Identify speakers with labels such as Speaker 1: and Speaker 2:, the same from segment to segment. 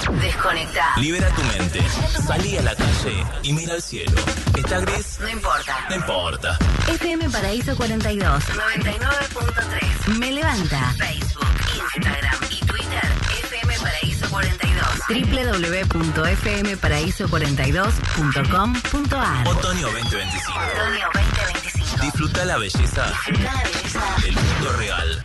Speaker 1: Desconecta.
Speaker 2: Libera tu mente. Salí a la calle y mira al cielo. ¿Está gris?
Speaker 1: No importa.
Speaker 2: No importa.
Speaker 1: FM Paraíso 42. 99.3. Me levanta. Facebook, Instagram y Twitter. FM Paraíso 42. www.fmparaíso42.com.ar.
Speaker 2: Otoño 2025.
Speaker 1: Otoño 2025.
Speaker 2: Disfruta la belleza del mundo real.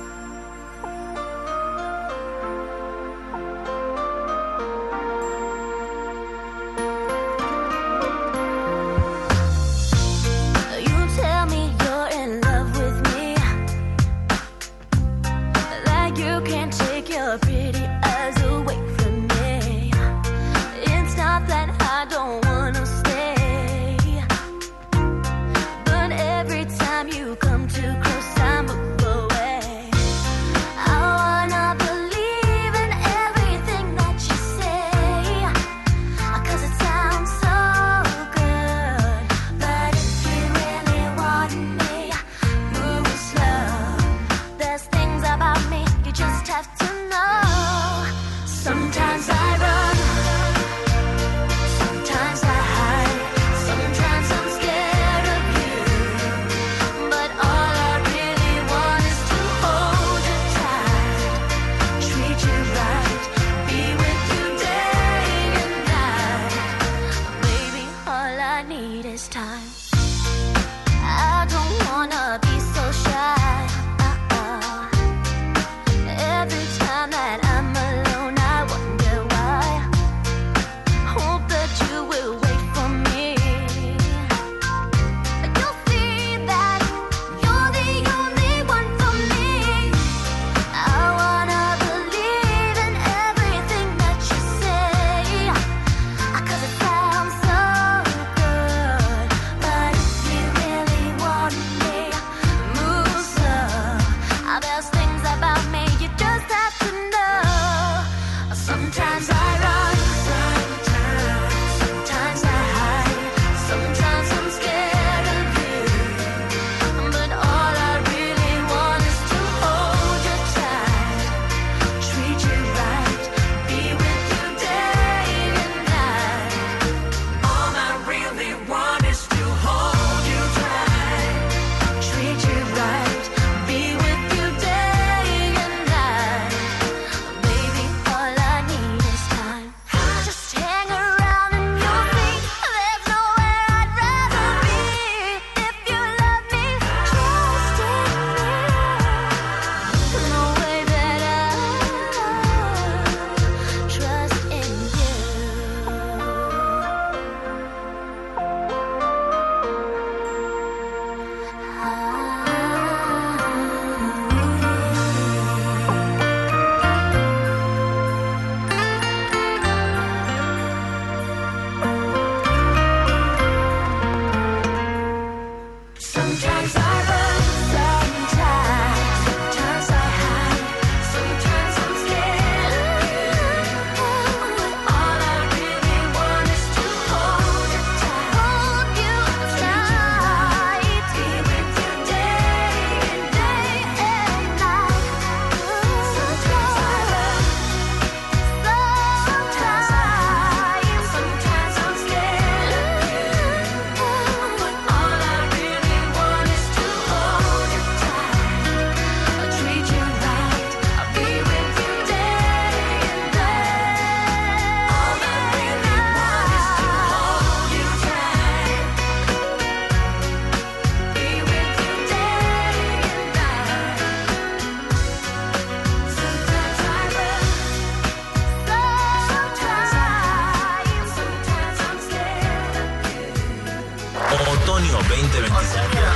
Speaker 2: Otoño 2025.
Speaker 1: Otoño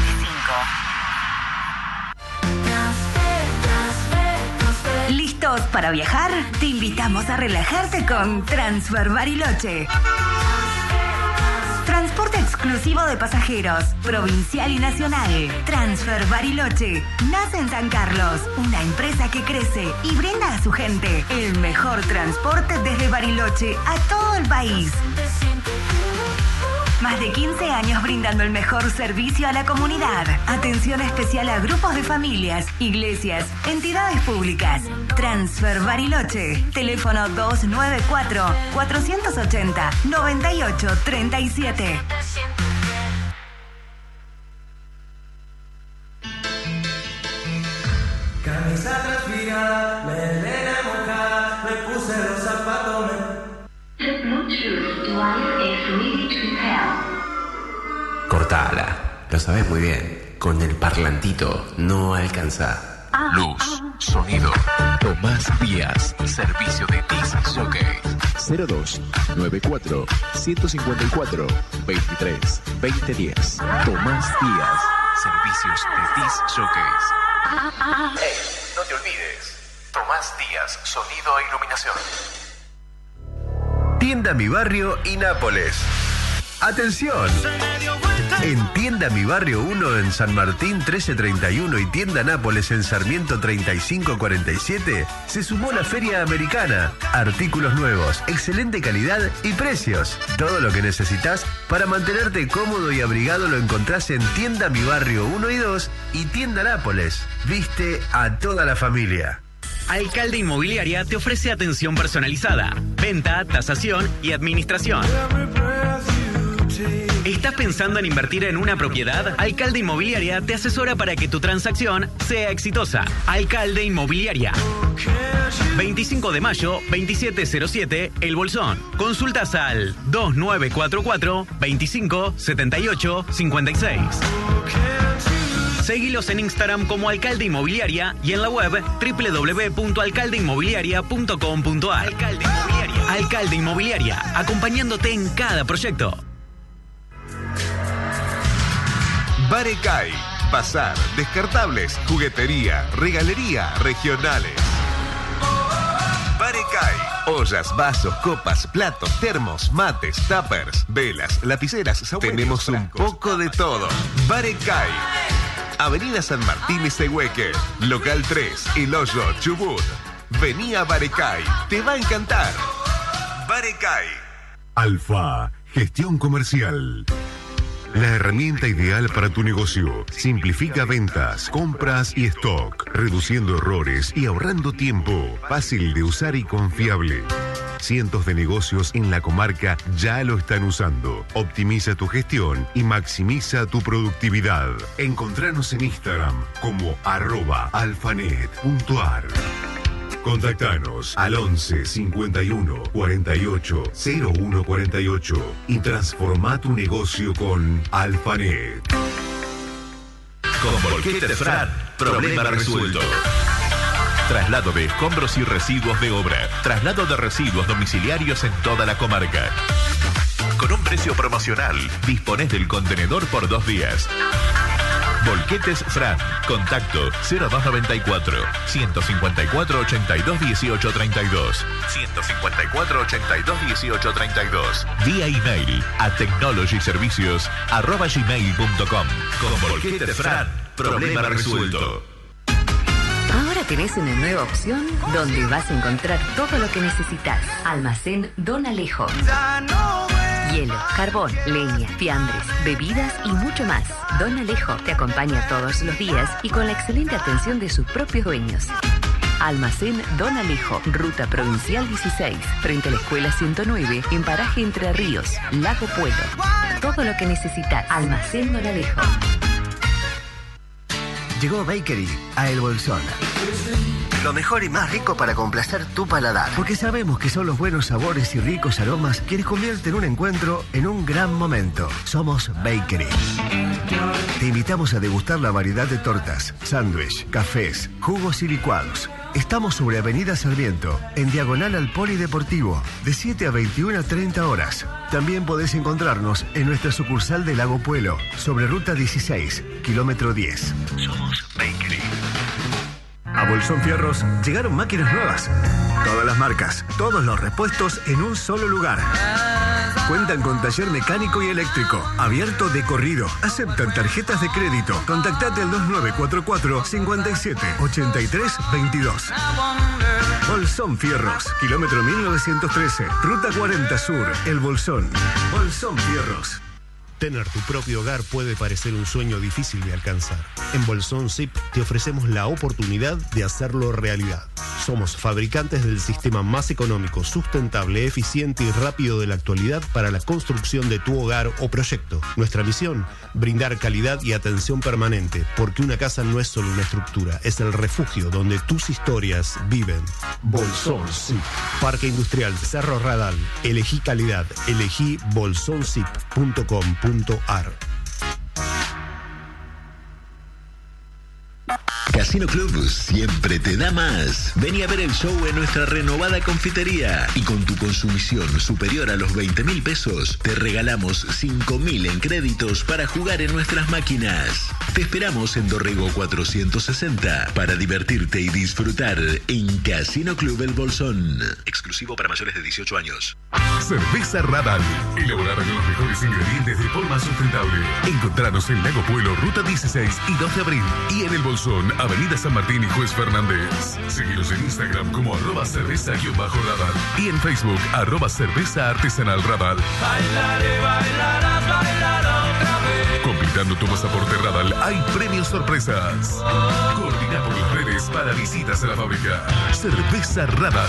Speaker 1: 2025. ¿Listos para viajar? Te invitamos a relajarte con Transfer Bariloche. Transporte exclusivo de pasajeros, provincial y nacional. Transfer Bariloche. Nace en San Carlos, una empresa que crece y brinda a su gente el mejor transporte desde Bariloche a todo el país. Más de 15 años brindando el mejor servicio a la comunidad. Atención especial a grupos de familias, iglesias, entidades públicas. Transfer Bariloche. Teléfono 294-480-9837.
Speaker 3: Camisa transpirada, melena mojada, me puse los zapatos.
Speaker 4: The Bluetooth device is ready to pair.
Speaker 5: Cortala, lo sabes muy bien. Con el parlantito no alcanza.
Speaker 2: Luz, sonido. Tomás Díaz, servicio de Disc Jockey.
Speaker 6: 0294 154 23 2010. Tomás Díaz.
Speaker 2: Servicios de Disc Jockeys. Hey, no te olvides. Tomás Díaz, sonido e iluminación.
Speaker 7: Tienda Mi Barrio y Nápoles. ¡Atención! En Tienda Mi Barrio 1 en San Martín 1331 y Tienda Nápoles en Sarmiento 3547 se sumó la Feria Americana. Artículos nuevos, excelente calidad y precios. Todo lo que necesitas para mantenerte cómodo y abrigado lo encontrás en Tienda Mi Barrio 1 y 2 y Tienda Nápoles. Viste a toda la familia.
Speaker 8: Alcalde Inmobiliaria te ofrece atención personalizada, venta, tasación y administración. ¿Estás pensando en invertir en una propiedad? Alcalde Inmobiliaria te asesora para que tu transacción sea exitosa. Alcalde Inmobiliaria. 25 de mayo, 2707, El Bolsón. Consultas al 2944 25 78 56. Seguilos en Instagram como Alcalde Inmobiliaria y en la web www.alcaldeinmobiliaria.com.ar. Alcalde Inmobiliaria. Alcalde Inmobiliaria, acompañándote en cada proyecto.
Speaker 9: Barecay, bazar, descartables, juguetería, regalería, regionales. Barecay, ollas, vasos, copas, platos, termos, mates, tuppers, velas, lapiceras. Tenemos un poco de todo. Barecay. Avenida San Martín y Sehueque, local 3, El Hoyo, Chubut. Vení a Barecay, te va a encantar. Barecay.
Speaker 10: Alfa, gestión comercial. La herramienta ideal para tu negocio. Simplifica ventas, compras y stock, reduciendo errores y ahorrando tiempo. Fácil de usar y confiable. Cientos de negocios en la comarca ya lo están usando. Optimiza tu gestión y maximiza tu productividad. Encontranos en Instagram como @alfanet.ar. Contactanos al 11 51 48 01 48 y transforma tu negocio con Alfanet.
Speaker 2: Con Volquete Fran, problema resuelto. Traslado de escombros y residuos de obra. Traslado de residuos domiciliarios en toda la comarca. Con un precio promocional, disponés del contenedor por 2 días. Volquetes Fran. Contacto 0294 154 82 18 32. 154 82 18 32. Vía email a technologyservicios@gmail.com. Con Volquetes Fran, problema resuelto.
Speaker 11: Ahora tenés una nueva opción donde vas a encontrar todo lo que necesitas. Almacén Don Alejo. Hielo, carbón, leña, fiambres, bebidas y mucho más. Don Alejo te acompaña todos los días y con la excelente atención de sus propios dueños. Almacén Don Alejo, Ruta Provincial 16, frente a la Escuela 109, en Paraje Entre Ríos, Lago Pueblo. Todo lo que necesitas. Almacén Don Alejo.
Speaker 12: Llegó Bakery a El Bolsón. Lo mejor y más rico para complacer tu paladar. Porque sabemos que son los buenos sabores y ricos aromas quienes convierten un encuentro en un gran momento. Somos Bakery. Te invitamos a degustar la variedad de tortas, sándwich, cafés, jugos y licuados. Estamos sobre Avenida Sarmiento, en diagonal al Polideportivo, de 7 a 21:30 horas. También podés encontrarnos en nuestra sucursal de Lago Puelo, sobre Ruta 16, kilómetro 10. Somos Bakery.
Speaker 13: A Bolsón Fierros llegaron máquinas nuevas. Todas las marcas, todos los repuestos en un solo lugar. Cuentan con taller mecánico y eléctrico, abierto de corrido. Aceptan tarjetas de crédito. Contactate al 2944 57 83 22. Bolsón Fierros, kilómetro 1913, Ruta 40 Sur, El Bolsón. Bolsón Fierros.
Speaker 14: Tener tu propio hogar puede parecer un sueño difícil de alcanzar. En Bolsón SIP te ofrecemos la oportunidad de hacerlo realidad. Somos fabricantes del sistema más económico, sustentable, eficiente y rápido de la actualidad para la construcción de tu hogar o proyecto. Nuestra misión, brindar calidad y atención permanente, porque una casa no es solo una estructura, es el refugio donde tus historias viven. Bolsón SIP. Parque Industrial Cerro Radal. Elegí calidad. Elegí bolsonsip.com.ar.
Speaker 15: Casino Club siempre te da más. Vení a ver el show en nuestra renovada confitería y con tu consumición superior a los 20.000 pesos te regalamos 5.000 en créditos para jugar en nuestras máquinas. Te esperamos en Dorrego 460 para divertirte y disfrutar en Casino Club El Bolsón. Exclusivo para mayores de 18 años.
Speaker 10: Cerveza Radal, elaborada con los mejores ingredientes de forma sustentable. Encontranos en Lago Pueblo, Ruta 16 y 2 de abril. Y en El Bolsón, Avenida San Martín y Juez Fernández. Seguinos en Instagram como @cerveza_radal y en Facebook @cerveza artesanal radal.
Speaker 3: Bailaré, bailarás, bailar otra vez.
Speaker 10: Completando tu pasaporte Radal, hay premios sorpresas. Coordina por las redes para visitas a la fábrica. Cerveza Radal.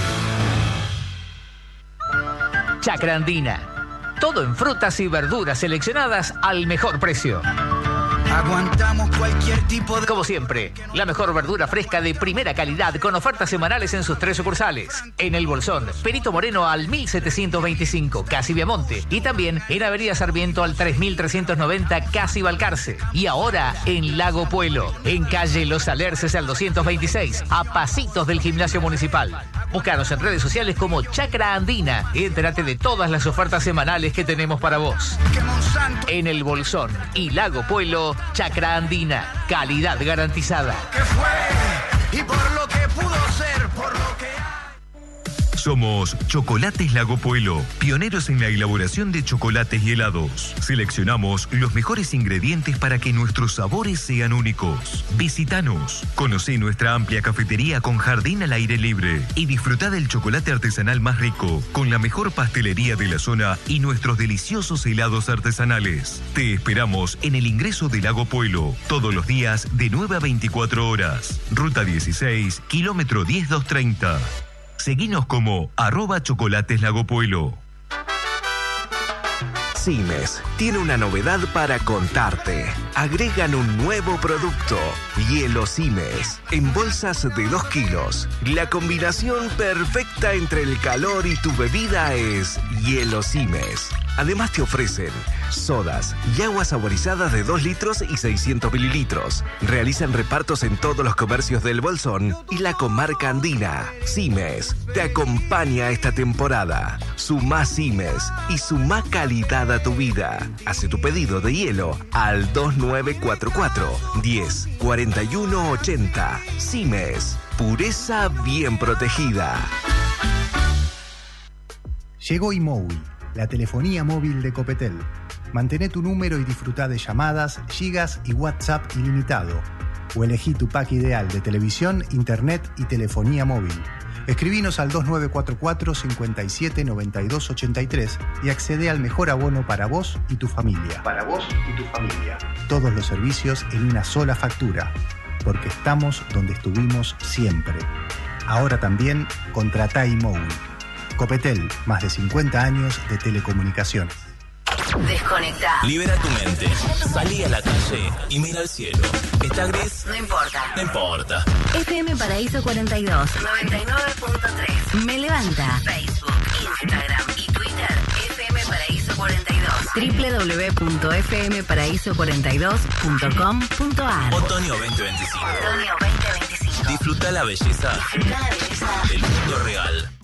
Speaker 16: Chacra Andina. Todo en frutas y verduras seleccionadas al mejor precio.
Speaker 3: Aguantamos cualquier tipo de...
Speaker 16: Como siempre, la mejor verdura fresca de primera calidad con ofertas semanales en sus 3 sucursales. En El Bolsón, Perito Moreno al 1725, Casi Viamonte. Y también en Avenida Sarmiento al 3390, Casi Balcarce. Y ahora en Lago Puelo, en calle Los Alerces al 226, a pasitos del gimnasio municipal. Búscanos en redes sociales como Chacra Andina y entérate de todas las ofertas semanales que tenemos para vos. En El Bolsón y Lago Puelo, Chacra Andina, calidad garantizada.
Speaker 3: ¿Qué fue? Y por lo que pudo ser, por lo que...
Speaker 17: Somos Chocolates Lago Puelo, pioneros en la elaboración de chocolates y helados. Seleccionamos los mejores ingredientes para que nuestros sabores sean únicos. Visítanos, conocé nuestra amplia cafetería con jardín al aire libre y disfrutá del chocolate artesanal más rico, con la mejor pastelería de la zona y nuestros deliciosos helados artesanales. Te esperamos en el ingreso de Lago Puelo, todos los días de 9 a 24 horas. Ruta 16, kilómetro 10230. Seguinos como @chocolateslagopuelo.
Speaker 18: Simes tiene una novedad para contarte. Agregan un nuevo producto, Hielo Simes, en bolsas de 2 kilos. La combinación perfecta entre el calor y tu bebida es Hielo Simes. Además te ofrecen sodas y aguas saborizadas de 2 litros y 600 mililitros. Realizan repartos en todos los comercios del Bolsón y la comarca andina. Simes te acompaña esta temporada. Sumá Simes y sumá calidad a tu vida. Hace tu pedido de hielo al 2944 10 41 80. Simes, pureza bien protegida.
Speaker 19: Llegó iMóvil, la telefonía móvil de Copetel. Mantén tu número y disfruta de llamadas, gigas y WhatsApp ilimitado. O elegí tu pack ideal de televisión, internet y telefonía móvil. Escribinos al 2944 57 92 83 y accede al mejor abono para vos y tu familia. Para vos y tu familia. Todos los servicios en una sola factura. Porque estamos donde estuvimos siempre. Ahora también contratá iMóvil. Copetel, más de 50 años de telecomunicaciones.
Speaker 1: Desconecta.
Speaker 20: Libera tu mente. Salí a la calle y mira al cielo. ¿Está gris?
Speaker 1: No importa.
Speaker 20: No importa.
Speaker 1: FM Paraíso 42, 99.3. Me levanta. Facebook, Instagram y Twitter. FM Paraíso 42. www.fmparaíso42.com.ar.
Speaker 20: Otoño 2025.
Speaker 1: Otoño 2025.
Speaker 20: Disfruta la belleza del mundo real.